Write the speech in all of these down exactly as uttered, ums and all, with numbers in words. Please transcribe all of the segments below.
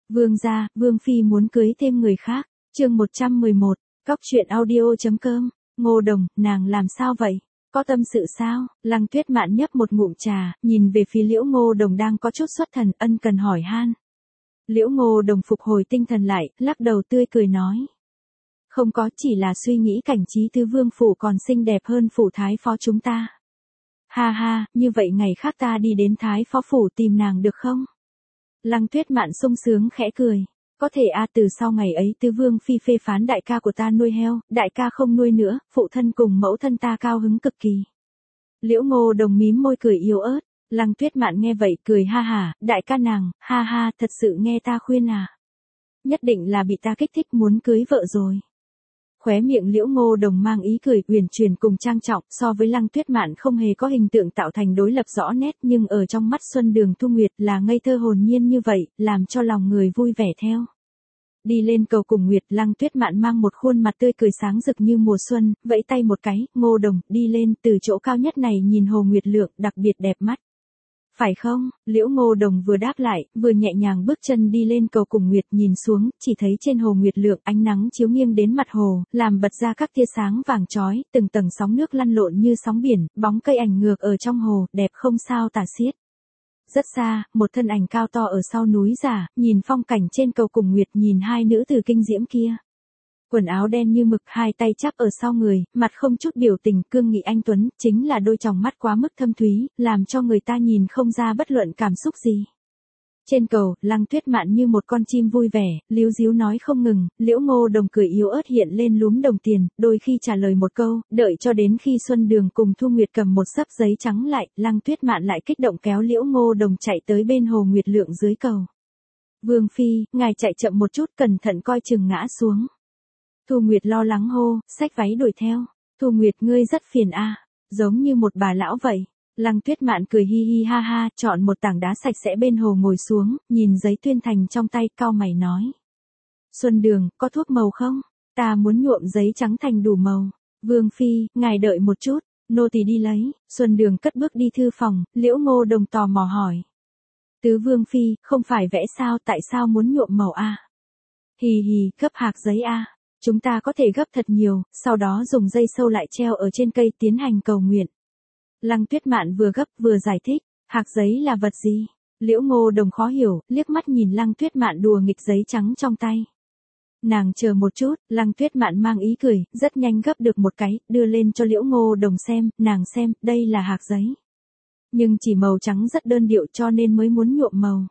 Vương gia, Vương Phi muốn cưới thêm người khác. Chương một trăm mười một, Cóc truyện audio.com. Ngô Đồng, nàng làm sao vậy? Có tâm sự sao? Lăng Tuyết Mạn nhấp một ngụm trà, nhìn về phía Liễu Ngô Đồng đang có chút xuất thần, ân cần hỏi han. Liễu Ngô Đồng phục hồi tinh thần lại, lắc đầu tươi cười nói. Không có, chỉ là suy nghĩ cảnh trí tứ vương phủ còn xinh đẹp hơn phủ thái phó chúng ta. Ha ha, như vậy ngày khác ta đi đến thái phó phủ tìm nàng được không? Lăng Tuyết Mạn sung sướng khẽ cười. Có thể a, từ sau ngày ấy tứ vương phi phê phán đại ca của ta nuôi heo, đại ca không nuôi nữa, phụ thân cùng mẫu thân ta cao hứng cực kỳ. Liễu Ngô Đồng mím môi cười yếu ớt. Lăng Tuyết Mạn nghe vậy cười ha hả, đại ca nàng, ha ha, thật sự nghe ta khuyên à. Nhất định là bị ta kích thích muốn cưới vợ rồi. Khóe miệng Liễu Ngô Đồng mang ý cười uyển chuyển cùng trang trọng, so với Lăng Tuyết Mạn không hề có hình tượng tạo thành đối lập rõ nét, nhưng ở trong mắt Xuân Đường Thu Nguyệt là ngây thơ hồn nhiên như vậy, làm cho lòng người vui vẻ theo. Đi lên cầu cùng Nguyệt, Lăng Tuyết Mạn mang một khuôn mặt tươi cười sáng rực như mùa xuân, vẫy tay một cái, Ngô Đồng, đi lên, từ chỗ cao nhất này nhìn Hồ Nguyệt Lượng, đặc biệt đẹp mắt. Phải không? Liễu Ngô Đồng vừa đáp lại, vừa nhẹ nhàng bước chân đi lên cầu cùng Nguyệt, nhìn xuống, chỉ thấy trên Hồ Nguyệt Lượng ánh nắng chiếu nghiêng đến mặt hồ, làm bật ra các tia sáng vàng chói, từng tầng sóng nước lăn lộn như sóng biển, bóng cây ảnh ngược ở trong hồ, đẹp không sao tả xiết. Rất xa, một thân ảnh cao to ở sau núi giả, nhìn phong cảnh trên cầu cùng Nguyệt, nhìn hai nữ tử kinh diễm kia. Quần áo đen như mực, hai tay chắp ở sau người, mặt không chút biểu tình, cương nghị anh tuấn, chính là đôi tròng mắt quá mức thâm thúy, làm cho người ta nhìn không ra bất luận cảm xúc gì. Trên cầu, Lăng Tuyết Mạn như một con chim vui vẻ, líu díu nói không ngừng, Liễu Ngô Đồng cười yếu ớt hiện lên lúm đồng tiền, đôi khi trả lời một câu, đợi cho đến khi Xuân Đường cùng Thu Nguyệt cầm một xấp giấy trắng lại, Lăng Tuyết Mạn lại kích động kéo Liễu Ngô Đồng chạy tới bên Hồ Nguyệt Lượng dưới cầu. Vương Phi, ngài chạy chậm một chút, cẩn thận coi chừng ngã xuống. Thu Nguyệt lo lắng hô, xách váy đuổi theo. Thu Nguyệt, ngươi rất phiền a, giống như một bà lão vậy. Lăng Tuyết Mạn cười hi hi ha ha, chọn một tảng đá sạch sẽ bên hồ ngồi xuống, nhìn giấy tuyên thành trong tay, cau mày nói. Xuân Đường, có thuốc màu không? Ta muốn nhuộm giấy trắng thành đủ màu. Vương Phi, ngài đợi một chút, nô tỳ đi lấy. Xuân Đường cất bước đi thư phòng, Liễu Ngô Đồng tò mò hỏi. Tứ Vương Phi, không phải vẽ sao, tại sao muốn nhuộm màu a? Hì hì, gấp hạc giấy a. Chúng ta có thể gấp thật nhiều, sau đó dùng dây sâu lại treo ở trên cây tiến hành cầu nguyện. Lăng Tuyết Mạn vừa gấp vừa giải thích, hạc giấy là vật gì? Liễu Ngô Đồng khó hiểu, liếc mắt nhìn Lăng Tuyết Mạn đùa nghịch giấy trắng trong tay. Nàng chờ một chút, Lăng Tuyết Mạn mang ý cười, rất nhanh gấp được một cái, đưa lên cho Liễu Ngô Đồng xem, nàng xem, đây là hạc giấy. Nhưng chỉ màu trắng rất đơn điệu cho nên mới muốn nhuộm màu.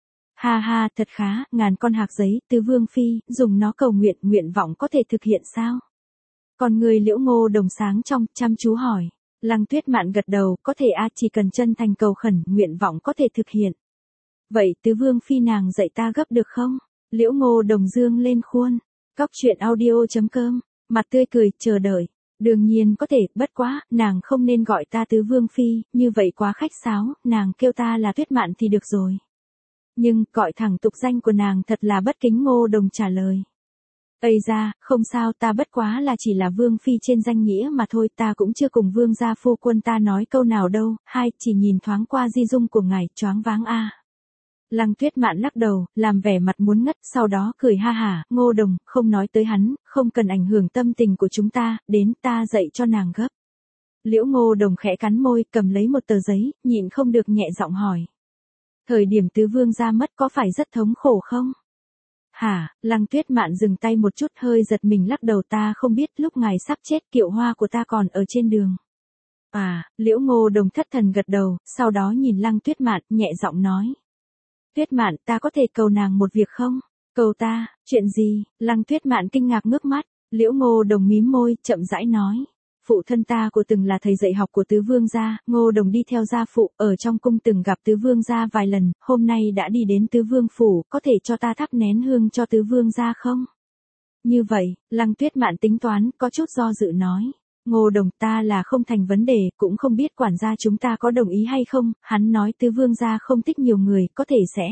Ha ha, thật khá, ngàn con hạc giấy, tứ Vương Phi, dùng nó cầu nguyện, nguyện vọng có thể thực hiện sao? Còn người Liễu Ngô Đồng sáng trong, chăm chú hỏi. Lăng Tuyết Mạn gật đầu, có thể a, chỉ cần chân thành cầu khẩn, nguyện vọng có thể thực hiện. Vậy tứ Vương Phi nàng dạy ta gấp được không? Liễu Ngô Đồng dương lên khuôn. Cóc truyện audio.com, mặt tươi cười, chờ đợi. Đương nhiên có thể, bất quá, nàng không nên gọi ta tứ Vương Phi, như vậy quá khách sáo, nàng kêu ta là Tuyết Mạn thì được rồi. Nhưng, gọi thẳng tục danh của nàng thật là bất kính. Ngô Đồng trả lời. Ây ra, không sao, ta bất quá là chỉ là Vương Phi trên danh nghĩa mà thôi, ta cũng chưa cùng Vương gia phu quân ta nói câu nào đâu, hai, chỉ nhìn thoáng qua di dung của ngài, choáng váng a. Lăng Tuyết Mạn lắc đầu, làm vẻ mặt muốn ngất, sau đó cười ha hả, Ngô Đồng, không nói tới hắn, không cần ảnh hưởng tâm tình của chúng ta, đến ta dạy cho nàng gấp. Liễu Ngô Đồng khẽ cắn môi, cầm lấy một tờ giấy, nhịn không được nhẹ giọng hỏi. Thời điểm tứ vương gia mất có phải rất thống khổ không? Hả? Lăng Tuyết Mạn dừng tay một chút, hơi giật mình lắc đầu, ta không biết, lúc ngài sắp chết kiệu hoa của ta còn ở trên đường. À, Liễu Ngô Đồng thất thần gật đầu, sau đó nhìn Lăng Tuyết Mạn, nhẹ giọng nói. Tuyết Mạn, ta có thể cầu nàng một việc không? Cầu ta, chuyện gì? Lăng Tuyết Mạn kinh ngạc ngước mắt, Liễu Ngô Đồng mím môi, chậm rãi nói. Phụ thân ta của từng là thầy dạy học của tứ vương gia, Ngô Đồng đi theo gia phụ, ở trong cung từng gặp tứ vương gia vài lần, hôm nay đã đi đến tứ vương phủ, có thể cho ta thắp nén hương cho tứ vương gia không? Như vậy, Lăng Tuyết Mạn tính toán, có chút do dự nói. Ngô Đồng, ta là không thành vấn đề, cũng không biết quản gia chúng ta có đồng ý hay không, hắn nói tứ vương gia không thích nhiều người, có thể sẽ.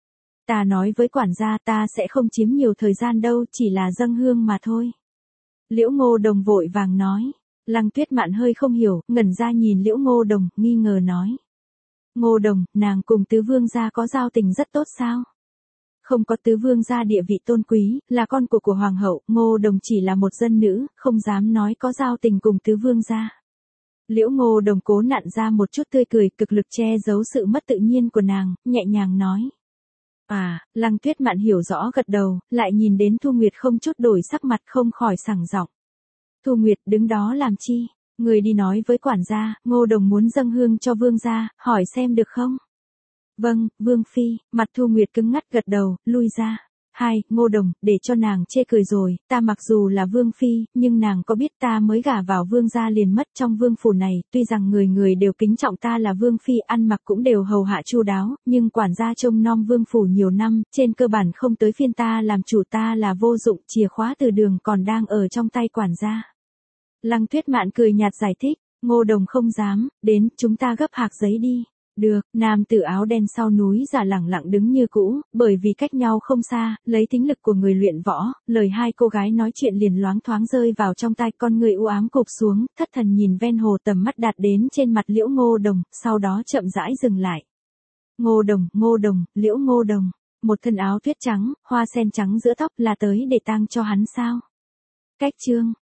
Ta nói với quản gia ta sẽ không chiếm nhiều thời gian đâu, chỉ là dâng hương mà thôi. Liễu Ngô Đồng vội vàng nói. Lăng Tuyết Mạn hơi không hiểu, ngẩn ra nhìn Liễu Ngô Đồng, nghi ngờ nói. Ngô Đồng, nàng cùng tứ vương gia có giao tình rất tốt sao? không có tứ vương gia địa vị tôn quý, là con của của hoàng hậu, Ngô Đồng chỉ là một dân nữ, không dám nói có giao tình cùng tứ vương gia. Liễu Ngô Đồng cố nặn ra một chút tươi cười, cực lực che giấu sự mất tự nhiên của nàng, nhẹ nhàng nói. À, Lăng Tuyết Mạn hiểu rõ gật đầu, lại nhìn đến Thu Nguyệt không chút đổi sắc mặt, không khỏi sảng giọng. Thu Nguyệt đứng đó làm chi? Người đi nói với quản gia, Ngô Đồng muốn dâng hương cho vương gia, hỏi xem được không? Vâng, vương phi, mặt Thu Nguyệt cứng ngắt gật đầu, lui ra. Hai, Ngô Đồng, để cho nàng chê cười rồi, ta mặc dù là vương phi, nhưng nàng có biết ta mới gả vào vương gia liền mất trong vương phủ này, tuy rằng người người đều kính trọng ta là vương phi, ăn mặc cũng đều hầu hạ chu đáo, nhưng quản gia trông nom vương phủ nhiều năm, trên cơ bản không tới phiên ta làm chủ, ta là vô dụng, chìa khóa từ đường còn đang ở trong tay quản gia. Lăng Tuyết Mạn cười nhạt giải thích, Ngô Đồng không dám, đến, chúng ta gấp hạc giấy đi. Được, nam tử áo đen sau núi giả lẳng lặng đứng như cũ, bởi vì cách nhau không xa, lấy tính lực của người luyện võ, lời hai cô gái nói chuyện liền loáng thoáng rơi vào trong tai, con người u ám cụp xuống, thất thần nhìn ven hồ, tầm mắt đạt đến trên mặt Liễu Ngô Đồng, sau đó chậm rãi dừng lại. Ngô Đồng, Ngô Đồng, Liễu Ngô Đồng, một thân áo tuyết trắng, hoa sen trắng giữa tóc, là tới để tang cho hắn sao? Cách chương